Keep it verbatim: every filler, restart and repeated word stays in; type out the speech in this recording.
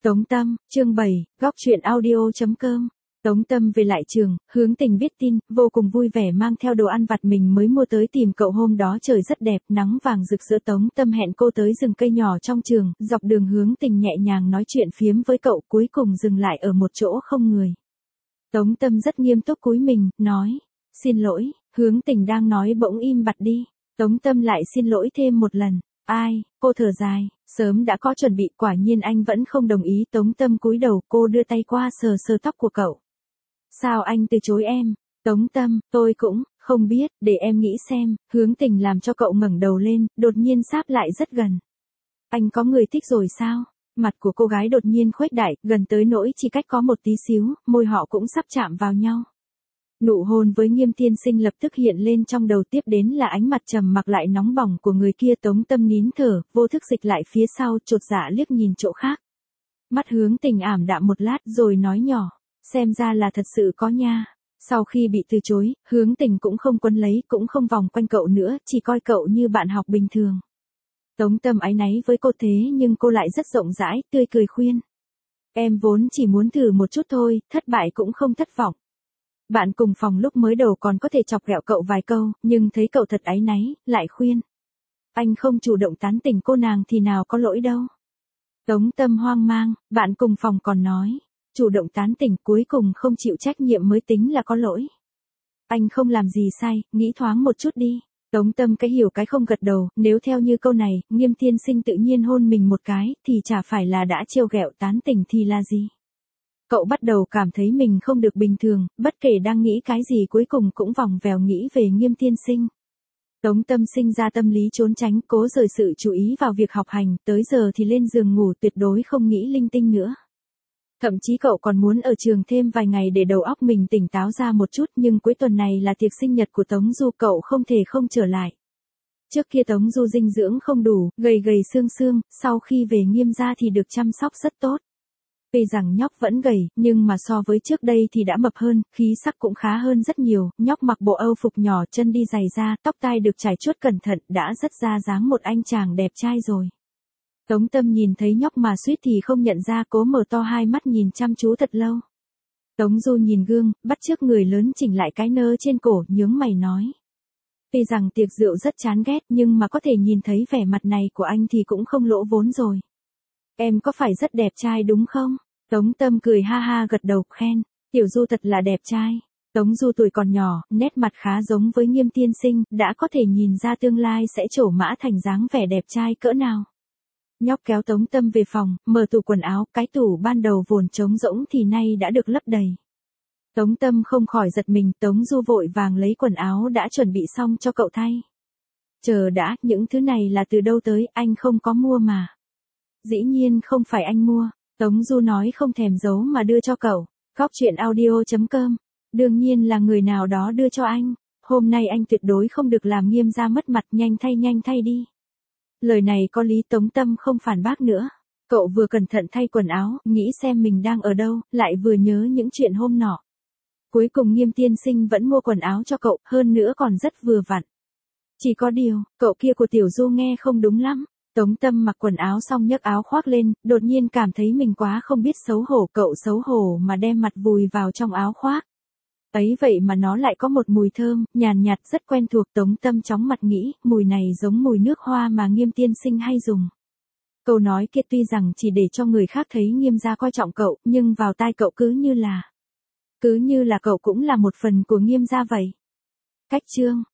Tống Tâm, chương bảy, góc truyện audio.com. Tống Tâm về lại trường, Hướng Tình biết tin, vô cùng vui vẻ mang theo đồ ăn vặt mình mới mua tới tìm cậu. Hôm đó trời rất đẹp, nắng vàng rực rỡ. Tống Tâm hẹn cô tới rừng cây nhỏ trong trường, dọc đường Hướng Tình nhẹ nhàng nói chuyện phiếm với cậu, cuối cùng dừng lại ở một chỗ không người. Tống Tâm rất nghiêm túc cúi mình, nói, xin lỗi. Hướng Tình đang nói bỗng im bặt đi. Tống Tâm lại xin lỗi thêm một lần. Ai, cô thở dài, sớm đã có chuẩn bị, quả nhiên anh vẫn không đồng ý. Tống Tâm cúi đầu, cô đưa tay qua sờ sờ tóc của cậu. Sao anh từ chối em? Tống Tâm, tôi cũng không biết, để em nghĩ xem. Hướng Tình làm cho cậu ngẩng đầu lên, đột nhiên sáp lại rất gần. Anh có người thích rồi sao? Mặt của cô gái đột nhiên khuếch đại, gần tới nỗi chỉ cách có một tí xíu, môi họ cũng sắp chạm vào nhau. Nụ hôn với Nghiêm Tiên Sinh lập tức hiện lên trong đầu, tiếp đến là ánh mặt trầm mặc lại nóng bỏng của người kia. Tống Tâm nín thở, vô thức dịch lại phía sau, chột dạ liếc nhìn chỗ khác. Mắt Hướng Tình ảm đạm một lát rồi nói nhỏ, xem ra là thật sự có nha. Sau khi bị từ chối, Hướng Tình cũng không quấn lấy, cũng không vòng quanh cậu nữa, chỉ coi cậu như bạn học bình thường. Tống Tâm áy náy với cô thế nhưng cô lại rất rộng rãi, tươi cười khuyên. Em vốn chỉ muốn thử một chút thôi, thất bại cũng không thất vọng. Bạn cùng phòng lúc mới đầu còn có thể chọc ghẹo cậu vài câu, nhưng thấy cậu thật áy náy, lại khuyên. Anh không chủ động tán tỉnh cô nàng thì nào có lỗi đâu. Tống Tâm hoang mang, bạn cùng phòng còn nói, chủ động tán tỉnh cuối cùng không chịu trách nhiệm mới tính là có lỗi. Anh không làm gì sai, nghĩ thoáng một chút đi. Tống Tâm cái hiểu cái không gật đầu, nếu theo như câu này, Nghiêm Tiên Sinh tự nhiên hôn mình một cái, thì chả phải là đã trêu ghẹo tán tỉnh thì là gì. Cậu bắt đầu cảm thấy mình không được bình thường, bất kể đang nghĩ cái gì cuối cùng cũng vòng vèo nghĩ về Nghiêm Tiên Sinh. Tống Tâm sinh ra tâm lý trốn tránh, cố rời sự chú ý vào việc học hành, tới giờ thì lên giường ngủ, tuyệt đối không nghĩ linh tinh nữa. Thậm chí cậu còn muốn ở trường thêm vài ngày để đầu óc mình tỉnh táo ra một chút, nhưng cuối tuần này là tiệc sinh nhật của Tống Du, cậu không thể không trở lại. Trước kia Tống Du dinh dưỡng không đủ, gầy gầy xương xương, sau khi về Nghiêm gia thì được chăm sóc rất tốt. Tuy rằng nhóc vẫn gầy, nhưng mà so với trước đây thì đã mập hơn, khí sắc cũng khá hơn rất nhiều. Nhóc mặc bộ âu phục nhỏ, chân đi giày da, tóc tai được trải chuốt cẩn thận, đã rất ra dáng một anh chàng đẹp trai rồi. Tống Tâm nhìn thấy nhóc mà suýt thì không nhận ra, cố mở to hai mắt nhìn chăm chú thật lâu. Tống Du nhìn gương, bắt chước người lớn chỉnh lại cái nơ trên cổ, nhướng mày nói. Tuy rằng tiệc rượu rất chán ghét, nhưng mà có thể nhìn thấy vẻ mặt này của anh thì cũng không lỗ vốn rồi. Em có phải rất đẹp trai đúng không? Tống Tâm cười ha ha gật đầu, khen. Tiểu Du thật là đẹp trai. Tống Du tuổi còn nhỏ, nét mặt khá giống với Nghiêm Tiên Sinh, đã có thể nhìn ra tương lai sẽ trổ mã thành dáng vẻ đẹp trai cỡ nào. Nhóc kéo Tống Tâm về phòng, mở tủ quần áo, cái tủ ban đầu vốn trống rỗng thì nay đã được lấp đầy. Tống Tâm không khỏi giật mình, Tống Du vội vàng lấy quần áo đã chuẩn bị xong cho cậu thay. Chờ đã, những thứ này là từ đâu tới, anh không có mua mà. Dĩ nhiên không phải anh mua, Tống Du nói không thèm giấu mà đưa cho cậu. Góc truyện audio.com, đương nhiên là người nào đó đưa cho anh. Hôm nay anh tuyệt đối không được làm Nghiêm gia mất mặt, nhanh thay nhanh thay đi. Lời này có lý, Tống Tâm không phản bác nữa. Cậu vừa cẩn thận thay quần áo, nghĩ xem mình đang ở đâu, lại vừa nhớ những chuyện hôm nọ. Cuối cùng Nghiêm Tiên Sinh vẫn mua quần áo cho cậu, hơn nữa còn rất vừa vặn. Chỉ có điều, cậu kia của Tiểu Du nghe không đúng lắm. Tống Tâm mặc quần áo xong nhấc áo khoác lên, đột nhiên cảm thấy mình quá không biết xấu hổ, cậu xấu hổ mà đem mặt vùi vào trong áo khoác. Ấy vậy mà nó lại có một mùi thơm, nhàn nhạt rất quen thuộc. Tống Tâm chóng mặt nghĩ, mùi này giống mùi nước hoa mà Nghiêm Tiên Sinh hay dùng. Câu nói kia tuy rằng chỉ để cho người khác thấy Nghiêm gia coi trọng cậu, nhưng vào tai cậu cứ như là, cứ như là cậu cũng là một phần của Nghiêm gia vậy. Cách chương